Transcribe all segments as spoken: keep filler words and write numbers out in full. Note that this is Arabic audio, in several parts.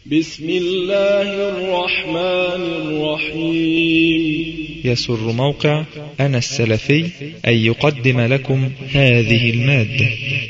بسم الله الرحمن الرحيم. يسر موقع أنا السلفي أن يقدم لكم هذه المادة.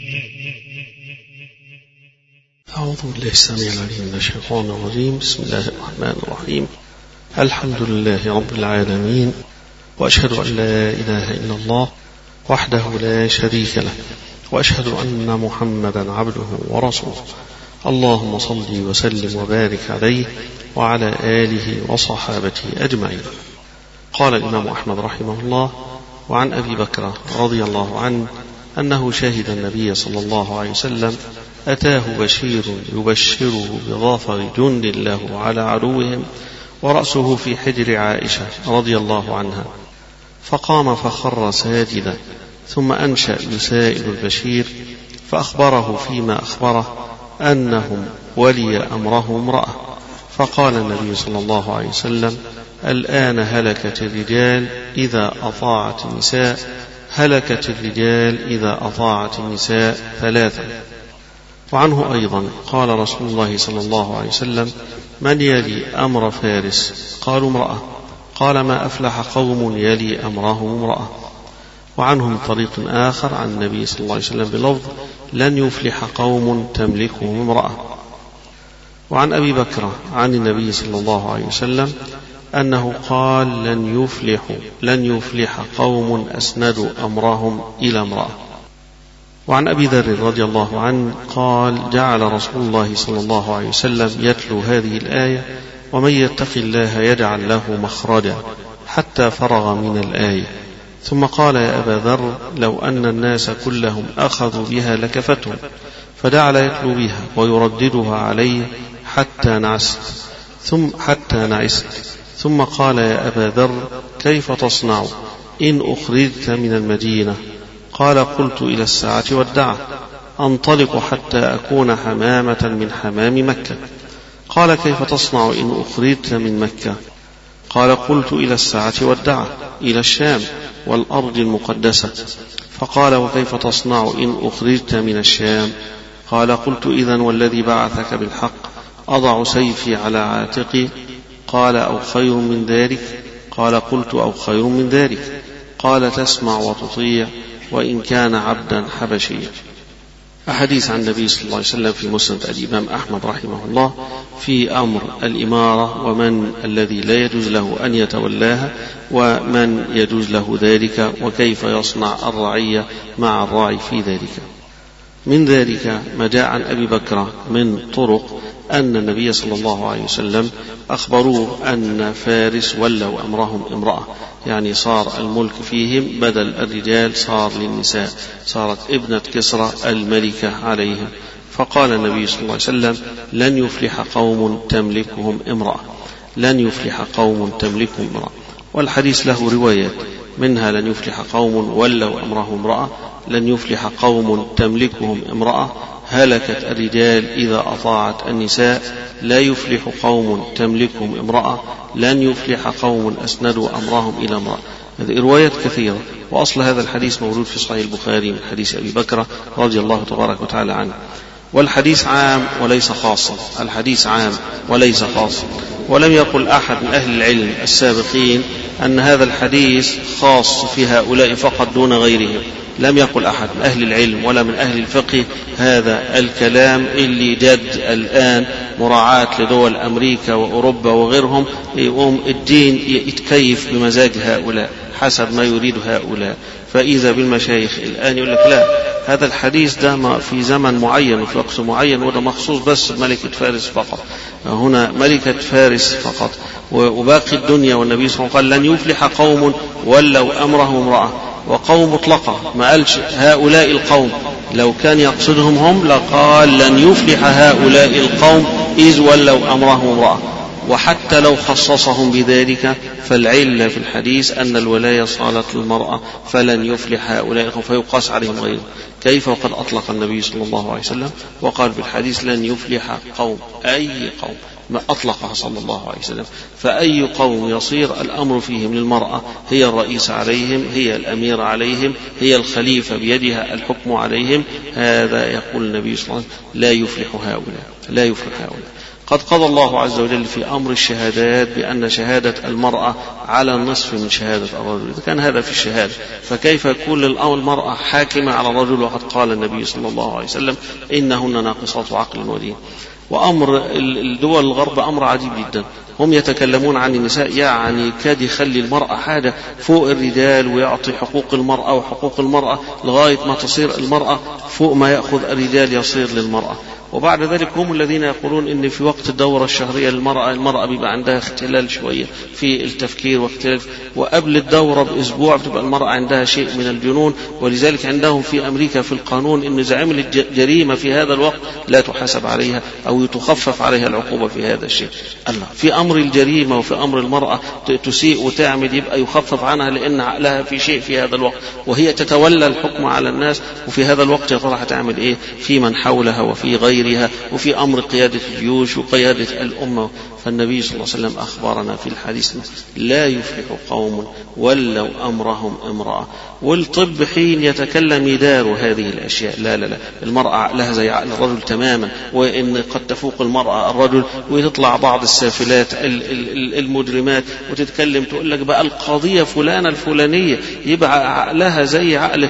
أعوذ بالله السميع العليم من الشيطان الرجيم. بسم الله الرحمن الرحيم. الحمد لله رب العالمين، وأشهد أن لا إله إلا الله وحده لا شريك له، وأشهد أن محمدا عبده ورسوله. اللهم صل وسلم وبارك عليه وعلى آله وصحابته أجمعين. قال الإمام أحمد رحمه الله: وعن أبي بكر رضي الله عنه أنه شهد النبي صلى الله عليه وسلم أتاه بشير يبشره بظافر جند له على عدوهم، ورأسه في حجر عائشة رضي الله عنها، فقام فخر ساجدا، ثم أنشأ يسائل البشير فأخبره فيما أخبره أنهم ولي أمره امرأة، فقال النبي صلى الله عليه وسلم: الآن هلكت الرجال إذا أطاعت النساء، هلكت الرجال إذا أطاعت النساء ثلاثة. وعنه أيضا قال رسول الله صلى الله عليه وسلم: من يلي أمر فارس؟ قالوا امرأة. قال: ما أفلح قوم يلي أمرهم امرأة. وعنه من طريق آخر عن النبي صلى الله عليه وسلم بلفظ: لن يفلح قوم تملكهم امرأة. وعن أبي بكر عن النبي صلى الله عليه وسلم أنه قال: لن يفلح لن يفلح قوم أسندوا أمرهم إلى امرأة. وعن أبي ذر رضي الله عنه قال: جعل رسول الله صلى الله عليه وسلم يتلو هذه الآية: ومن يتق الله يجعل له مخرجا، حتى فرغ من الآية، ثم قال: يا أبا ذر، لو أن الناس كلهم أخذوا بها لكفتهم، فجعل يتلو بها ويرددها عليه حتى نعست ثم حتى نعست ثم قال: يا أبا ذر، كيف تصنع إن أخرجت من المدينة؟ قال: قلت إلى الساعة والدعة، أنطلق حتى أكون حمامة من حمام مكة. قال: كيف تصنع إن أخرجت من مكة؟ قال: قلت إلى الساعة والدعة، إلى الشام والأرض المقدسة. فقال: وكيف تصنع إن أخرجت من الشام؟ قال: قلت: إذن والذي بعثك بالحق أضع سيفي على عاتقي. قال: أو خير من ذلك؟ قال: قلت: أو خير من ذلك. قال: تسمع وتطيع وإن كان عبدا حبشيا. أحاديث عن النبي صلى الله عليه وسلم في مسند الإمام أحمد رحمه الله في أمر الإمارة، ومن الذي لا يجوز له أن يتولاها، ومن يجوز له ذلك، وكيف يصنع الرعية مع الراعي في ذلك. من ذلك ما جاء عن أبي بكر من طرق أن النبي صلى الله عليه وسلم أخبروه أن فارس ولوا أمرهم امرأة، يعني صار الملك فيهم بدل الرجال صار للنساء، صارت ابنة كسرى الملكة عليهم. فقال النبي صلى الله عليه وسلم: لن يفلح قوم تملكهم امرأة، لن يفلح قوم تملكهم امرأة. والحديث له روايات، منها: لن يفلح قوم ولوا أمرهم امرأة، لن يفلح قوم تملكهم امرأة، هلكت الرجال إذا أطاعت النساء، لا يفلح قوم تملكهم امرأة، لن يفلح قوم أسندوا أمرهم إلى امرأة. هذه روايات كثيرة، وأصل هذا الحديث موجود في صحيح البخاري من حديث أبي بكر رضي الله تبارك وتعالى عنه. والحديث عام وليس خاصا، الحديث عام وليس خاصا. ولم يقل أحد من أهل العلم السابقين أن هذا الحديث خاص في هؤلاء فقط دون غيرهم، لم يقل أحد من أهل العلم ولا من أهل الفقه هذا الكلام اللي جد الآن مراعاة لدول أمريكا وأوروبا وغيرهم، يقوم الدين يتكيف بمزاج هؤلاء حسب ما يريد هؤلاء. فإذا بالمشايخ الآن يقول لك: لا، هذا الحديث ده في زمن معين وفي وقت معين، وده مخصوص بس ملكة فارس فقط، هنا ملكة فارس فقط، وباقي الدنيا. والنبي صلى الله عليه وسلم قال: لن يفلح قوم ولوا أمرهم امرأة، وقوم مطلقة، ما قالش هؤلاء القوم، لو كان يقصدهم هم لقال: لن يفلح هؤلاء القوم إذ ولوا أمرهم امرأة. وحتى لو خصصهم بذلك فالعلة في الحديث أن الولاية صالت للمرأة، فلن يفلح هؤلاء القوم، فيقاس عليهم غيره. كيف وقد أطلق النبي صلى الله عليه وسلم وقال في الحديث: لن يفلح قوم، أي قوم، ما أطلقها صلى الله عليه وسلم. فأي قوم يصير الأمر فيهم للمرأة، هي الرئيس عليهم، هي الأمير عليهم، هي الخليفة بيدها الحكم عليهم، هذا يقول النبي صلى الله عليه وسلم: لا يفلح هؤلاء، لا يفلح هؤلاء. قد قضى الله عز وجل في أمر الشهادات بأن شهادة المرأة على النصف من شهادة الرجل. إذا كان هذا في الشهادة فكيف يكون المرأة حاكمة على الرجل وقد قال النبي صلى الله عليه وسلم إنهن ناقصات عقل ودين. وأمر الدول الغرب أمر عجيب جدا، هم يتكلمون عن النساء يعني كاد يخلي المرأة حاجة فوق الرجال ويعطي حقوق المرأة وحقوق المرأة لغاية ما تصير المرأة فوق ما يأخذ الرجال يصير للمرأة. وبعد ذلك هم الذين يقولون إن في وقت الدورة الشهرية للمرأة المرأة بيبقى عندها اختلال شوية في التفكير واختلاف، وقبل الدورة بأسبوع بتبقى المرأة عندها شيء من الجنون، ولذلك عندهم في أمريكا في القانون إن إذا عملت جريمة في هذا الوقت لا تحاسب عليها أو يتخفف عليها العقوبة في هذا الشيء. الله في أمر الجريمة وفي أمر المرأة تسيء وتعمل يبقى يخفف عنها لأن عقلها في شيء في هذا الوقت وهي تتولى الحكم على الناس، وفي هذا الوقت يا ترى هتعمل إيه في من حولها وفي غير وفي أمر قيادة الجيوش وقيادة الأمة. فالنبي صلى الله عليه وسلم أخبرنا في الحديث لا يفلح قوم ولوا أمرهم امرأة. والطب حين يتكلم يدار هذه الأشياء. لا لا لا المرأة عقلها زي عقل الرجل تماما، وإن قد تفوق المرأة الرجل، وتطلع بعض السافلات المجرمات وتتكلم تقول لك بقى القضية فلانة الفلانية يبقى عقلها زي عقل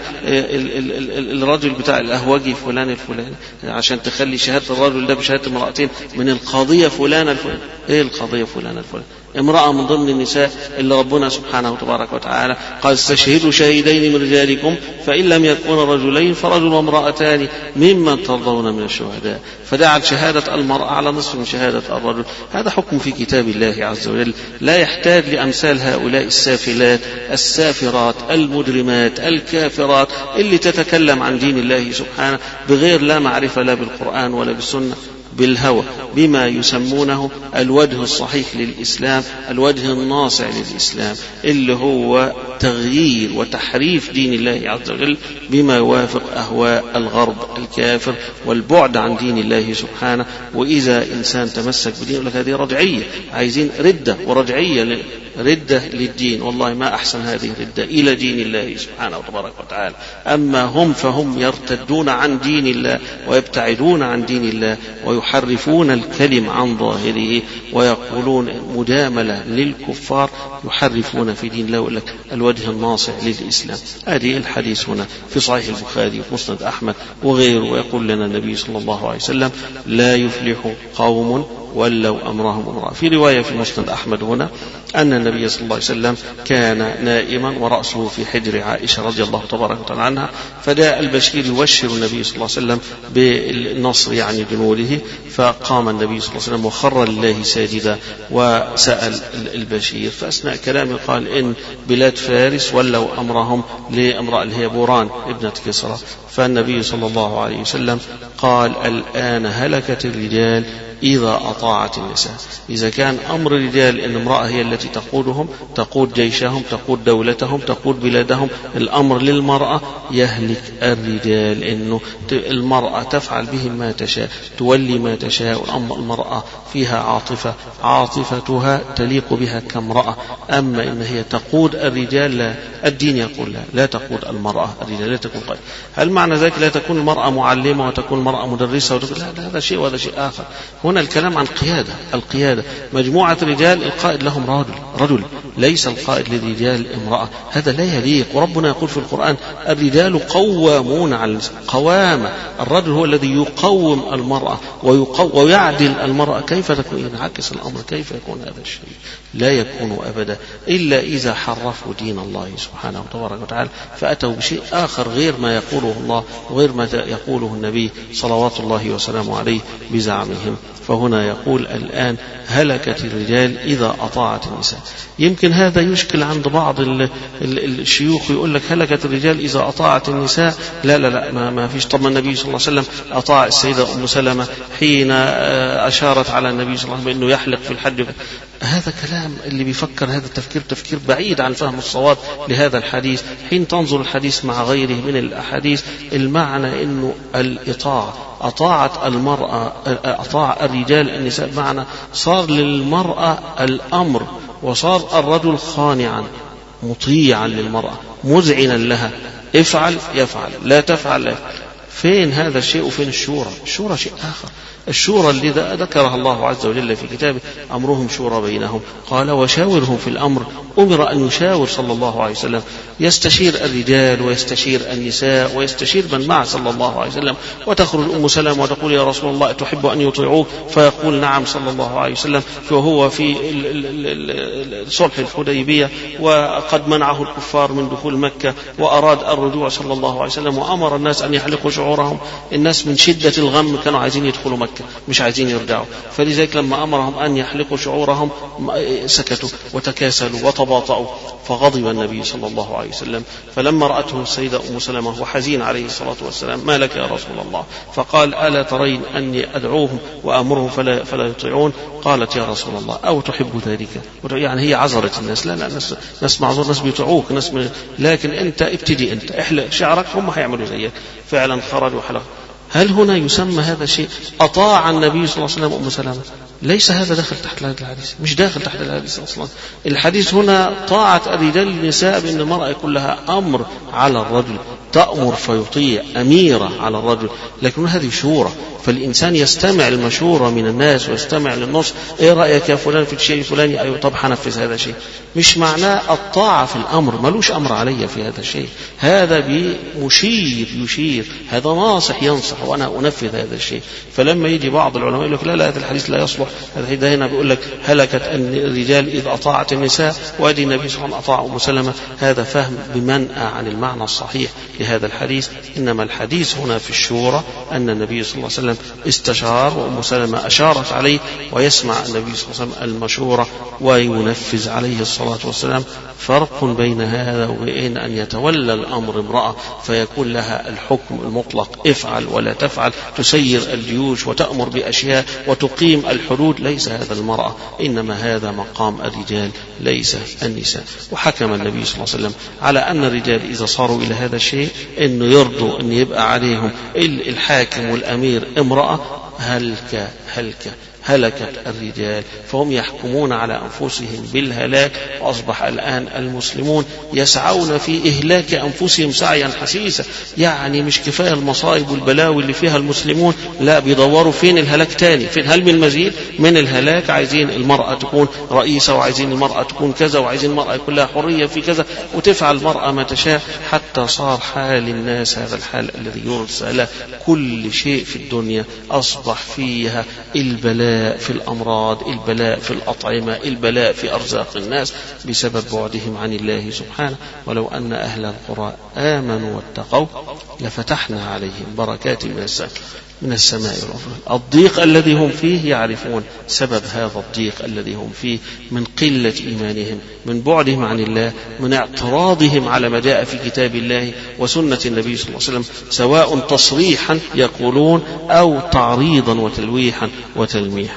الرجل بتاع الأهوجي فلان الفلاني عشان تخلي شهادة الرجل ده بشهادة امرأتين من القضية فلانة الفلانية. ايه القضية فلانة الفلانية؟ امرأة من ضمن النساء اللي ربنا سبحانه وتبارك وتعالى قال استشهدوا شهيدين من رجالكم فإن لم يكونا رجلين فرجل وامرأتان ممن ترضون من الشهداء، فجعل شهادة المرأة على نصف من شهادة الرجل. هذا حكم في كتاب الله عز وجل لا يحتاج لأمثال هؤلاء السافلات السافرات المجرمات الكافرات اللي تتكلم عن دين الله سبحانه بغير لا معرفة لا بالقرآن ولا بالسنة، بالهوى، بما يسمونه الوجه الصحيح للإسلام، الوجه الناصع للإسلام اللي هو تغيير وتحريف دين الله عز وجل بما يوافق أهواء الغرب الكافر والبعد عن دين الله سبحانه. وإذا إنسان تمسك بدين يقول لك هذه رجعية، عايزين ردة ورجعية ردة للدين. والله ما أحسن هذه الردة إلى دين الله سبحانه وتبارك وتعالى. أما هم فهم يرتدون عن دين الله ويبتعدون عن دين الله ويحرفون الكلم عن ظاهره ويقولون مجاملة للكفار، يحرفون في دين الله. يقول لك الوجه الناصع للإسلام. هذه الحديث هنا في صحيح البخاري وفي مسند أحمد وغيره. ويقول لنا النبي صلى الله عليه وسلم لا يفلح قوم ولوا أمرهم امرأة. في رواية في مسند أحمد هنا أن النبي صلى الله عليه وسلم كان نائما ورأسه في حجر عائشة رضي الله تبارك وتعالى عنها، فجاء البشير يبشر النبي صلى الله عليه وسلم بالنصر يعني جنوده، فقام النبي صلى الله عليه وسلم وخر لله ساجدا وسأل البشير، فأثناء كلامه قال إن بلاد فارس ولوا أمرهم لامرأة اللي هي بوران ابنة كسرى. فالنبي صلى الله عليه وسلم قال الآن هلكت الرجال إذا أطاعت النساء. إذا كان أمر الرجال أن امرأة هي التي تقودهم، تقود جيشهم، تقود دولتهم، تقود بلادهم، الأمر للمرأة يهلك الرجال، إنه المرأة تفعل بهم ما تشاء، تولي ما تشاء. المرأة فيها عاطفة، عاطفتها تليق بها كامرأة. أما إن هي تقود الرجال لا، الدين يقول لا لا تقود المرأة الرجال، لا تكون قائد. هل معنى ذلك لا تكون المرأة معلمة وتكون المرأة مدرسة وتقول لا، هذا شيء وهذا شيء آخر. هنا الكلام عن قيادة، القيادة مجموعة رجال القائد لهم رجل رجل ليس القائد للرجال امرأة، هذا لا يليق. وربنا يقول في القرآن الرجال قوامون على النساء. قوامة، الرجل هو الذي يقوم المرأة ويعدل المرأة. كيف تكون ينعكس الأمر؟ كيف يكون هذا الشيء؟ لا يكون أبدا إلا إذا حرفوا دين الله سبحانه وتبارك وتعالى فأتوا بشيء آخر غير ما يقوله الله وغير ما يقوله النبي صلوات الله وسلامه عليه بزعمهم. فهنا يقول الآن هلكت الرجال إذا أطاعت النساء. يمكن هذا يشكل عند بعض الشيوخ، يقول لك هلكت الرجال إذا أطاعت النساء. لا لا لا ما, ما فيش. طب النبي صلى الله عليه وسلم أطاع السيدة أم سلمة حين أشارت على النبي صلى الله عليه وسلم بأنه يحلق في الحج. هذا كلام اللي بيفكر هذا التفكير تفكير بعيد عن فهم الصواب لهذا الحديث. حين تنظر الحديث مع غيره من الأحاديث المعنى أنه الإطاعة أطاعت المرأة أطاع الرجال النساء، بمعنى صار للمرأة الأمر وصار الرجل خانعا مطيعا للمرأة مذعنا لها، افعل يفعل، لا تفعل لا يفعل. فين هذا الشيء وفين الشورى؟ الشورى شيء آخر. الشورى اللي ذكرها الله عز وجل في كتابه أمرهم شورى بينهم، قال وشاورهم في الأمر. أمر أن يشاور صلى الله عليه وسلم، يستشير الرجال ويستشير النساء ويستشير من معه صلى الله عليه وسلم. وتخرج أم سلمة وتقول يا رسول الله تحب أن يطيعوك؟ فيقول نعم صلى الله عليه وسلم. فهو في صلح الحديبية وقد منعه الكفار من دخول مكة وأراد الرجوع صلى الله عليه وسلم، وأمر الناس أن يحلقوا شعورهم. الناس من شدة الغم كانوا عايزين يدخلوا مكة مش عايزين يرجعوا، فلذلك لما أمرهم أن يحلقوا شعورهم سكتوا وتكاسلوا وتباطؤوا. فغضب النبي صلى الله عليه وسلم، فلما رأته السيدة أم سلمة وحزين عليه الصلاة والسلام ما لك يا رسول الله؟ فقال ألا ترين أني أدعوهم وأمرهم فلا, فلا يطيعون؟ قالت يا رسول الله أو تحب ذلك؟ يعني هي عذرت الناس، لا لا ناس, ناس معذور، ناس بيطيعوك، ناس من... لكن أنت ابتدي، أنت احلق شعرك هم هيعملوا زيك. فعلا خرج وحلق. هل هنا يسمى هذا الشيء أطاع النبي صلى الله عليه وسلم أم سلمة؟ ليس هذا داخل تحت هذا الحديث، مش داخل تحت الحديث أصلا. الحديث هنا طاعة الرجال النساء، بأن المرأة كلها أمر على الرجل، تأمر فيطيع، أميرة على الرجل، لكن هذه شورى. فالإنسان يستمع المشورة من الناس ويستمع للنص. إيه رأيك يا فلان في الشيء الفلاني؟ أيوة طب حنفذ هذا الشيء. مش معناه الطاعة في الأمر، ملوش أمر علي في هذا الشيء، هذا بمشير يشير، هذا ناصح ينصح وأنا أنفذ هذا الشيء. فلما يجي بعض العلماء يقول لك لا لا هذا الحديث لا يصلح، هذا هنا بيقول لك هلكت أن الرجال إذ أطاعت النساء، وأدي النبي صلى الله عليه وسلم أطاع أم سلمة. هذا فهم بمنأى عن المعنى الصحيح لهذا الحديث. إنما الحديث هنا في الشورى أن النبي صلى الله عليه وسلم استشار وأم سلمة أشارت عليه، ويسمع النبي صلى الله عليه وسلم المشورة وينفذ عليه الصلاة والسلام. فرق بين هذا وبين أن يتولى الأمر امرأة فيكون لها الحكم المطلق، افعل ولا تفعل، تسير الجيوش وتأمر بأشياء وتقيم الحدود. ليس هذا المرأة، إنما هذا مقام الرجال ليس النساء. وحكم النبي صلى الله عليه وسلم على أن الرجال إذا صاروا إلى هذا الشيء إنه يرضوا أن يبقى عليهم الحاكم والأمير امرأة. هلك هلك هلكت الرجال، فهم يحكمون على أنفسهم بالهلاك. وأصبح الآن المسلمون يسعون في إهلاك أنفسهم سعيا حسيسا. يعني مش كفاية المصائب والبلاوي اللي فيها المسلمون، لا بيدوروا فين الهلاك تاني، فين هل من مزيد من الهلاك. عايزين المرأة تكون رئيسة، وعايزين المرأة تكون كذا، وعايزين المرأة يكون لها حرية في كذا، وتفعل المرأة ما تشاء، حتى صار حال الناس هذا الحال الذي يرسى له. كل شيء في الدنيا أصبح فيها البلاء في الأمراض، البلاء في الأطعمة، البلاء في أرزاق الناس بسبب بعدهم عن الله سبحانه. ولو أن أهل القرى آمنوا واتقوا لفتحنا عليهم بركات من السماء من السماء والأرض. الضيق الذي هم فيه يعرفون سبب هذا الضيق الذي هم فيه من قلة إيمانهم، من بعدهم عن الله، من اعتراضهم على ما جاء في كتاب الله وسنة النبي صلى الله عليه وسلم، سواء تصريحا يقولون أو تعريضا وتلويحا وتلميحا.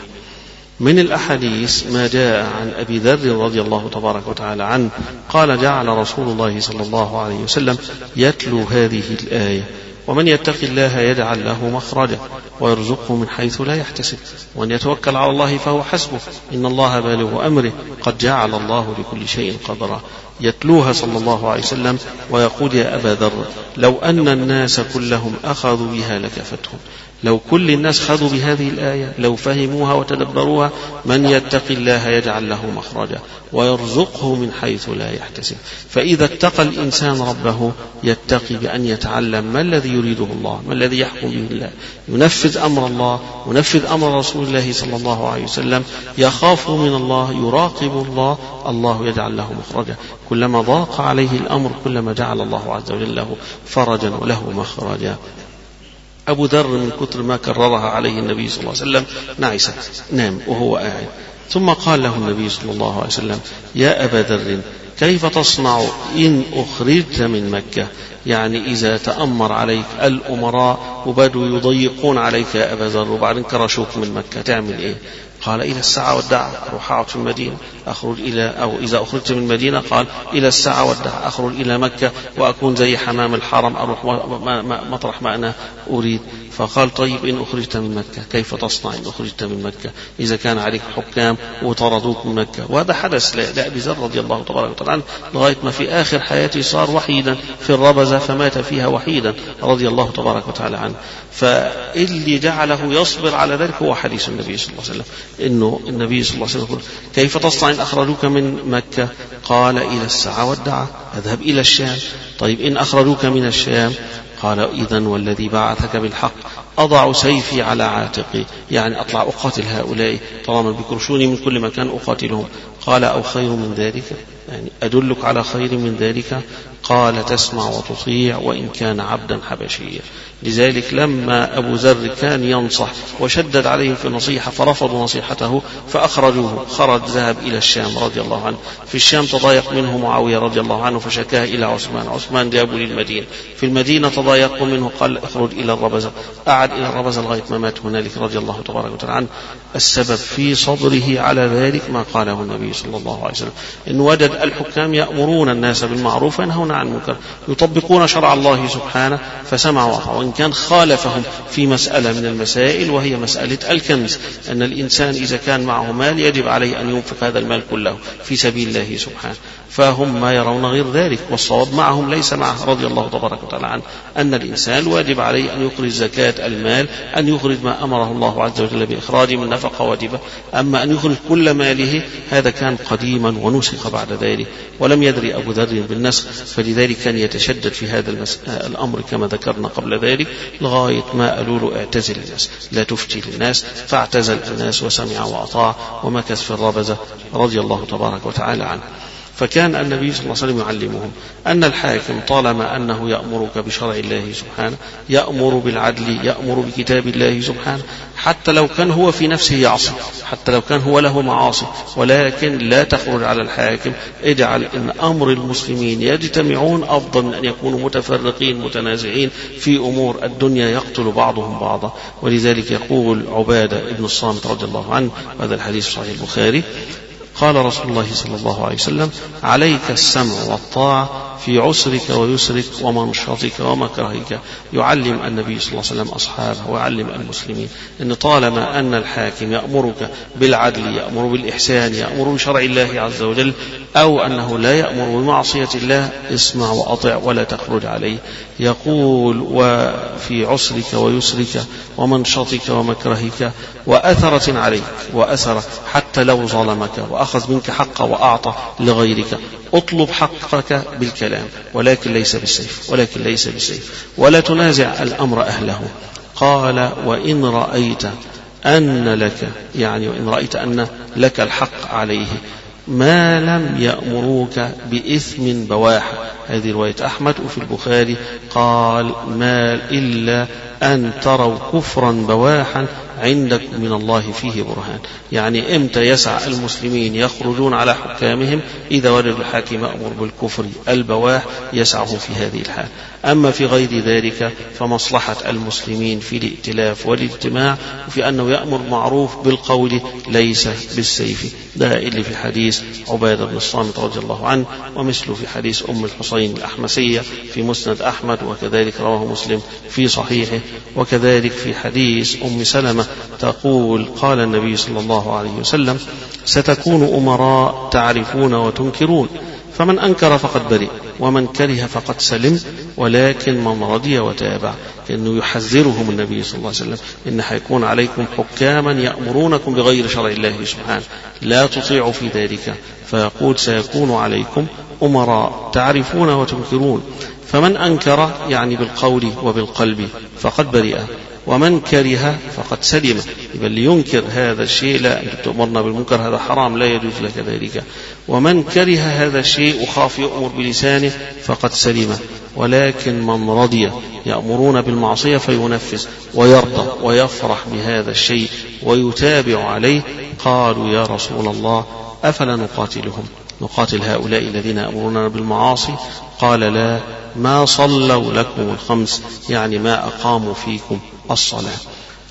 من الأحاديث ما جاء عن أبي ذر رضي الله تبارك وتعالى عنه قال جعل رسول الله صلى الله عليه وسلم يتلو هذه الآية: ومن يتق الله يجعل له مخرجا ويرزقه من حيث لا يحتسب ومن يتوكل على الله فهو حسبه إن الله بالغ أمره قد جعل الله لكل شيء قدرا. يتلوها صلى الله عليه وسلم ويقول: يا أبا ذر، لو أن الناس كلهم أخذوا بها لكفتهم. لو كل الناس خذوا بهذه الآية، لو فهموها وتدبروها: من يتق الله يجعل له مخرجا ويرزقه من حيث لا يحتسب. فإذا اتقى الإنسان ربه يتقي بأن يتعلم ما الذي يريده الله، ما الذي يحكم به الله، ينفذ أمر الله، ينفذ أمر رسول الله صلى الله عليه وسلم، يخاف من الله، يراقب الله، الله يجعل له مخرجا. كلما ضاق عليه الأمر كلما جعل الله عز وجل له فرجا وله مخرجا. أبو ذر من كثر ما كررها عليه النبي صلى الله عليه وسلم نعس، نام وهو قاعد. ثم قال له النبي صلى الله عليه وسلم: يا أبا ذر، كيف تصنع إن أخرجت من مكة؟ يعني إذا تأمر عليك الأمراء وبدوا يضيقون عليك يا أبا ذر وبعدين كرشوك من مكة تعمل إيه؟ قال إلى الساعة والدعة، أروح أقعد في المدينة، أخرج إلى أو إذا أخرجت من المدينة قال إلى الساعة والدعة، أخرج إلى مكة وأكون زي حمام الحرم، أروح مطرح ما أنا أريد. فقال طيب إن أخرجت من مكة كيف تصنع إن أخرجت من مكة إذا كان عليك حكام وطردوك من مكة؟ وهذا حدث لأبي ذر رضي الله تبارك وتعالى لغاية ما في آخر حياته صار وحيدا في الربزة فمات فيها وحيدا رضي الله تبارك وتعالى عنه. فاللي جعله يصبر على ذلك هو حديث النبي صلى الله عليه وسلم، إنه النبي صلى الله عليه وسلم يقول كيف تصنع إن أخرجوك من مكة؟ قال إلى الساعة والدعة، أذهب إلى الشام. طيب إن أخرجوك من الشام؟ قال إذن والذي بعثك بالحق أضع سيفي على عاتقي، يعني أطلع أقاتل هؤلاء طالما بكرشوني من كل مكان أقاتلهم. قال أو خير من ذلك، يعني أدلك على خير من ذلك؟ قال تسمع وتطيع وإن كان عبدا حبشيا. لذلك لما أبو ذر كان ينصح وشدد عليهم في النصيحة فرفضوا نصيحته فأخرجوه، خرج ذهب إلى الشام رضي الله عنه. في الشام تضايق منه معاوية رضي الله عنه فشكاه إلى عثمان، عثمان جابوا للمدينة. في المدينة تضايقوا منه قال اخرج إلى الربزة، قعد إلى الربزة لغاية ما مات هنالك رضي الله تبارك وتعالى عنه. السبب في صبره على ذلك ما قاله النبي صلى الله عليه وسلم، إن وجد الحكام يأمرون الناس بالمعروف وينهون عن المنكر، يطبقون شرع الله سبحانه فسمعوا، وإن كان خالفهم في مسألة من المسائل وهي مسألة الكنز، أن الإنسان إذا كان معه مال يجب عليه أن ينفق هذا المال كله في سبيل الله سبحانه، فهم ما يرون غير ذلك، والصواب معهم ليس معه رضي الله تبارك وتعالى عنه، أن الإنسان واجب عليه أن يخرج زكاة المال، أن يخرج ما أمره الله عز وجل بإخراجه من نفقة واجبة. أما أن يخرج كل ماله هذا كان قديما ونسخ بعد ذلك، ولم يدري أبو ذر بالنسخ، فلذلك كان يتشدد في هذا الأمر كما ذكرنا قبل ذلك، لغاية ما قالوا له اعتزل الناس لا تفتي للناس، فاعتزل الناس وسمع وأطاع ومكث في الربزة رضي الله تبارك وتعالى عنه. فكان النبي صلى الله عليه وسلم يعلمهم أن الحاكم طالما أنه يأمرك بشرع الله سبحانه، يأمر بالعدل، يأمر بكتاب الله سبحانه، حتى لو كان هو في نفسه يعصي، حتى لو كان هو له معاصي، ولكن لا تخرج على الحاكم، اجعل إن أمر المسلمين يجتمعون أفضل من أن يكونوا متفرقين متنازعين في أمور الدنيا يقتل بعضهم بعضا. ولذلك يقول عبادة ابن الصامت رضي الله عنه، هذا الحديث صحيح البخاري، قال رسول الله صلى الله عليه وسلم عليك السمع والطاعة في عسرك ويسرك ومنشطك ومكرهك. يعلم النبي صلى الله عليه وسلم أصحابه ويعلم المسلمين أن طالما أن الحاكم يأمرك بالعدل، يأمر بالإحسان، يأمر بشرع الله عز وجل، أو أنه لا يأمر بمعصية الله، اسمع وأطع ولا تخرج عليه. يقول وفي عسرك ويسرك ومنشطك ومكرهك وأثرة عليك، وأثر حتى لو ظلمك وأخذ منك حقه وأعطى لغيرك، اطلب حقك بالكلام ولكن ليس بالسيف، ولكن ليس بالسيف، ولا تنازع الأمر أهله. قال وإن رأيت أن لك، يعني وإن رأيت أن لك الحق عليه ما لم يأمروك بإثم بواح. هذه رواية أحمد. وفي البخاري قال ما إلا أن تروا كفرا بواحا عندكم من الله فيه برهان. يعني إمتى يسعى المسلمين يخرجون على حكامهم؟ إذا وجدوا الحاكم يأمر بالكفر البواح يسعه في هذه الحال. أما في غير ذلك فمصلحة المسلمين في الائتلاف والاجتماع، وفي أنه يأمر معروف بالقول ليس بالسيف. ده اللي في حديث عبادة بن الصامت رضي الله عنه، ومثله في حديث أم الحسين الأحمسية في مسند أحمد، وكذلك رواه مسلم في صحيحه. وكذلك في حديث أم سلمة تقول قال النبي صلى الله عليه وسلم ستكون أمراء تعرفون وتنكرون، فمن أنكر فقد برئ ومن كره فقد سلم، ولكن من رضي وتابع. إنه يحذرهم النبي صلى الله عليه وسلم إن حيكون عليكم حكاما يأمرونكم بغير شرع الله سبحانه، لا تطيعوا في ذلك. فيقول سيكون عليكم أمراء تعرفون وتنكرون، فمن أنكر يعني بالقول وبالقلب فقد برئ، ومن كره فقد سلم. يبقى اللي ينكر هذا الشيء لا، أنت تأمرنا بالمنكر هذا حرام لا يجوز لك ذلك. ومن كره هذا الشيء وخاف يأمر بلسانه فقد سلم. ولكن من رضي يأمرون بالمعصية فينفذ ويرضى ويفرح بهذا الشيء ويتابع عليه. قالوا يا رسول الله أفلا نقاتلهم، نقاتل هؤلاء الذين يأمرون بالمعاصي؟ قال لا، ما صلوا لكم الخمس، يعني ما أقاموا فيكم الصلاة.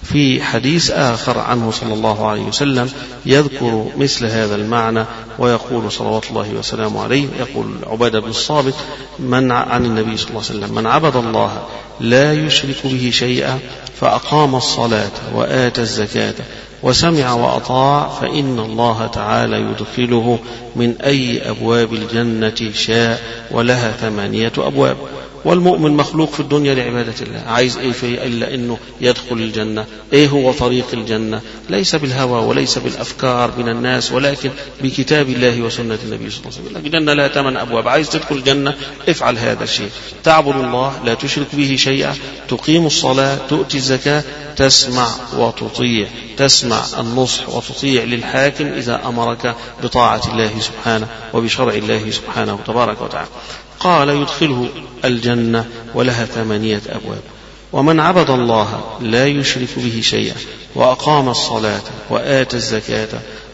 في حديث آخر عنه صلى الله عليه وسلم يذكر مثل هذا المعنى ويقول صلوات الله وسلامه عليه، يقول عبادة بن الصامت من عن النبي صلى الله عليه وسلم: من عبد الله لا يشرك به شيئا فأقام الصلاة وآتى الزكاة وسمع وأطاع فإن الله تعالى يدخله من أي أبواب الجنة شاء ولها ثمانية أبواب. والمؤمن مخلوق في الدنيا لعبادة الله، عايز ايه فيه الا انه يدخل الجنة. ايه هو طريق الجنة؟ ليس بالهوى وليس بالافكار من الناس، ولكن بكتاب الله وسنة النبي صلى الله عليه وسلم. الجنة لها ثمان ابواب، عايز تدخل الجنة افعل هذا الشيء: تعبد الله لا تشرك به شيئا، تقيم الصلاة، تؤتي الزكاة، تسمع وتطيع، تسمع النصح وتطيع للحاكم إذا أمرك بطاعة الله سبحانه وبشرع الله سبحانه تبارك وتعالى. قال: يدخله الجنة ولها ثمانية أبواب. ومن عبد الله لا يشرك به شيئا وأقام الصلاة وآتى الزكاة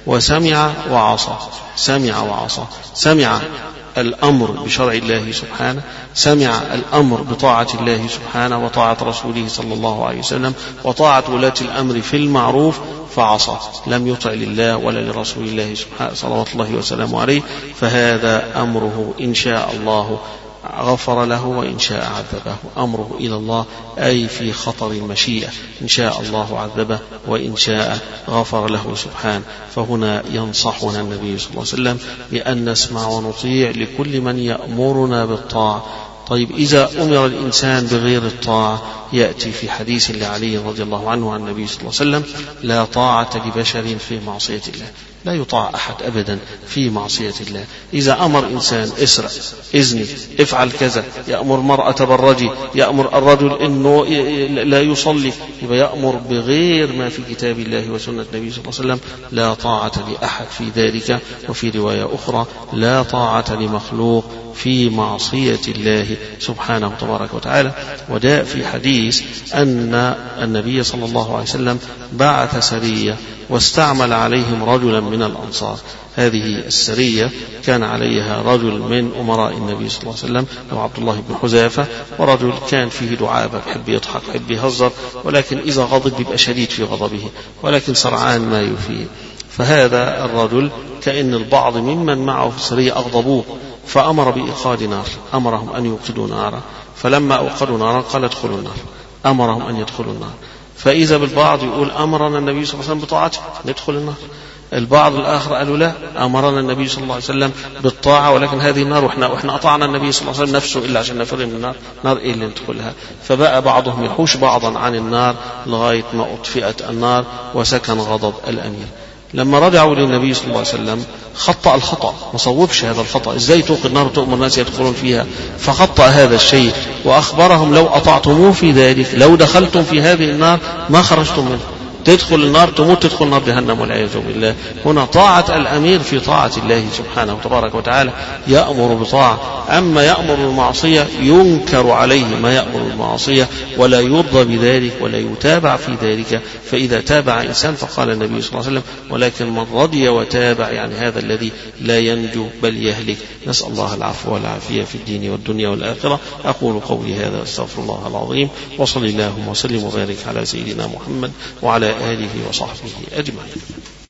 وسمع وعصى. سمع وعصى: سمع الأمر بشرع الله سبحانه، سمع الأمر بطاعة الله سبحانه وطاعة رسوله صلى الله عليه وسلم وطاعة ولاة الأمر في المعروف فعصى، لم يطع لله ولا لرسول الله سبحانه صلوات الله وسلامه عليه، فهذا أمره إن شاء الله غفر له وإن شاء عذبه. أمره إلى الله أي في خطر المشيئة، إن شاء الله عذبه وإن شاء غفر له سبحانه. فهنا ينصحنا النبي صلى الله عليه وسلم بأن نسمع ونطيع لكل من يأمرنا بالطاعة. طيب إذا أمر الإنسان بغير الطاعة يأتي في حديث لعلي رضي الله عنه عن النبي صلى الله عليه وسلم: لا طاعة لبشر في معصية الله. لا يطاع أحد أبدا في معصية الله. إذا أمر إنسان: اسرق، إذني، افعل كذا، يأمر مرأة تبرجي، يأمر الرجل إنه لا يصلي، يبقى يأمر بغير ما في كتاب الله وسنة النبي صلى الله عليه وسلم، لا طاعة لأحد في ذلك. وفي رواية أخرى: لا طاعة لمخلوق في معصية الله سبحانه تبارك وتعالى. وجاء في حديث أن النبي صلى الله عليه وسلم بعث سرية واستعمل عليهم رجلا من الأنصار. هذه السرية كان عليها رجل من أمراء النبي صلى الله عليه وسلم هو عبد الله بن حذافة، ورجل كان فيه دعابة، يحب يضحك، يحب يهزر، ولكن إذا غضب بيبقى شديد في غضبه، ولكن سرعان ما يفيه. فهذا الرجل كأن البعض ممن معه في السرية أغضبوه، فأمر بإيقاد نار، أمرهم أن يوقدوا نارا، فلما أوقدوا نارا قال: ادخلوا النار، أمرهم أن يدخلوا النار. فإذا بالبعض يقول: أمرنا النبي صلى الله عليه وسلم بطاعته ندخل النار. البعض الآخر قالوا: لا، أمرنا النبي صلى الله عليه وسلم بالطاعة، ولكن هذه النار وإحنا, وإحنا أطعنا النبي صلى الله عليه وسلم نفسه إلا عشان نفر من النار، نار إيه اللي ندخلها؟ فبقى بعضهم يحوش بعضا عن النار لغاية ما أطفئت النار وسكن غضب الأمير. لما رجعوا للنبي صلى الله عليه وسلم خطأ الخطأ، ما صوبش هذا الخطأ، ازاي توقد النار وتؤمر الناس يدخلون فيها؟ فخطأ هذا الشيء وأخبرهم: لو أطعتموه في ذلك، لو دخلتم في هذه النار ما خرجتم منه، تدخل النار تموت، تدخل نار جهنم والعياذ بالله. هنا طاعة الأمير في طاعة الله سبحانه تبارك وتعالى، يأمر بطاعة. أما يأمر بالمعصية ينكر عليه ما يأمر بالمعصية ولا يرضى بذلك ولا يتابع في ذلك. فإذا تابع إنسان فقال النبي صلى الله عليه وسلم: ولكن من رضي وتابع، يعني هذا الذي لا ينجو بل يهلك. نسأل الله العفو والعافية في الدين والدنيا والآخرة. أقول قولي هذا أستغفر الله العظيم، وصل اللهم وسلم وبارك على سيدنا محمد وعلى آله وصحبه أجمعين.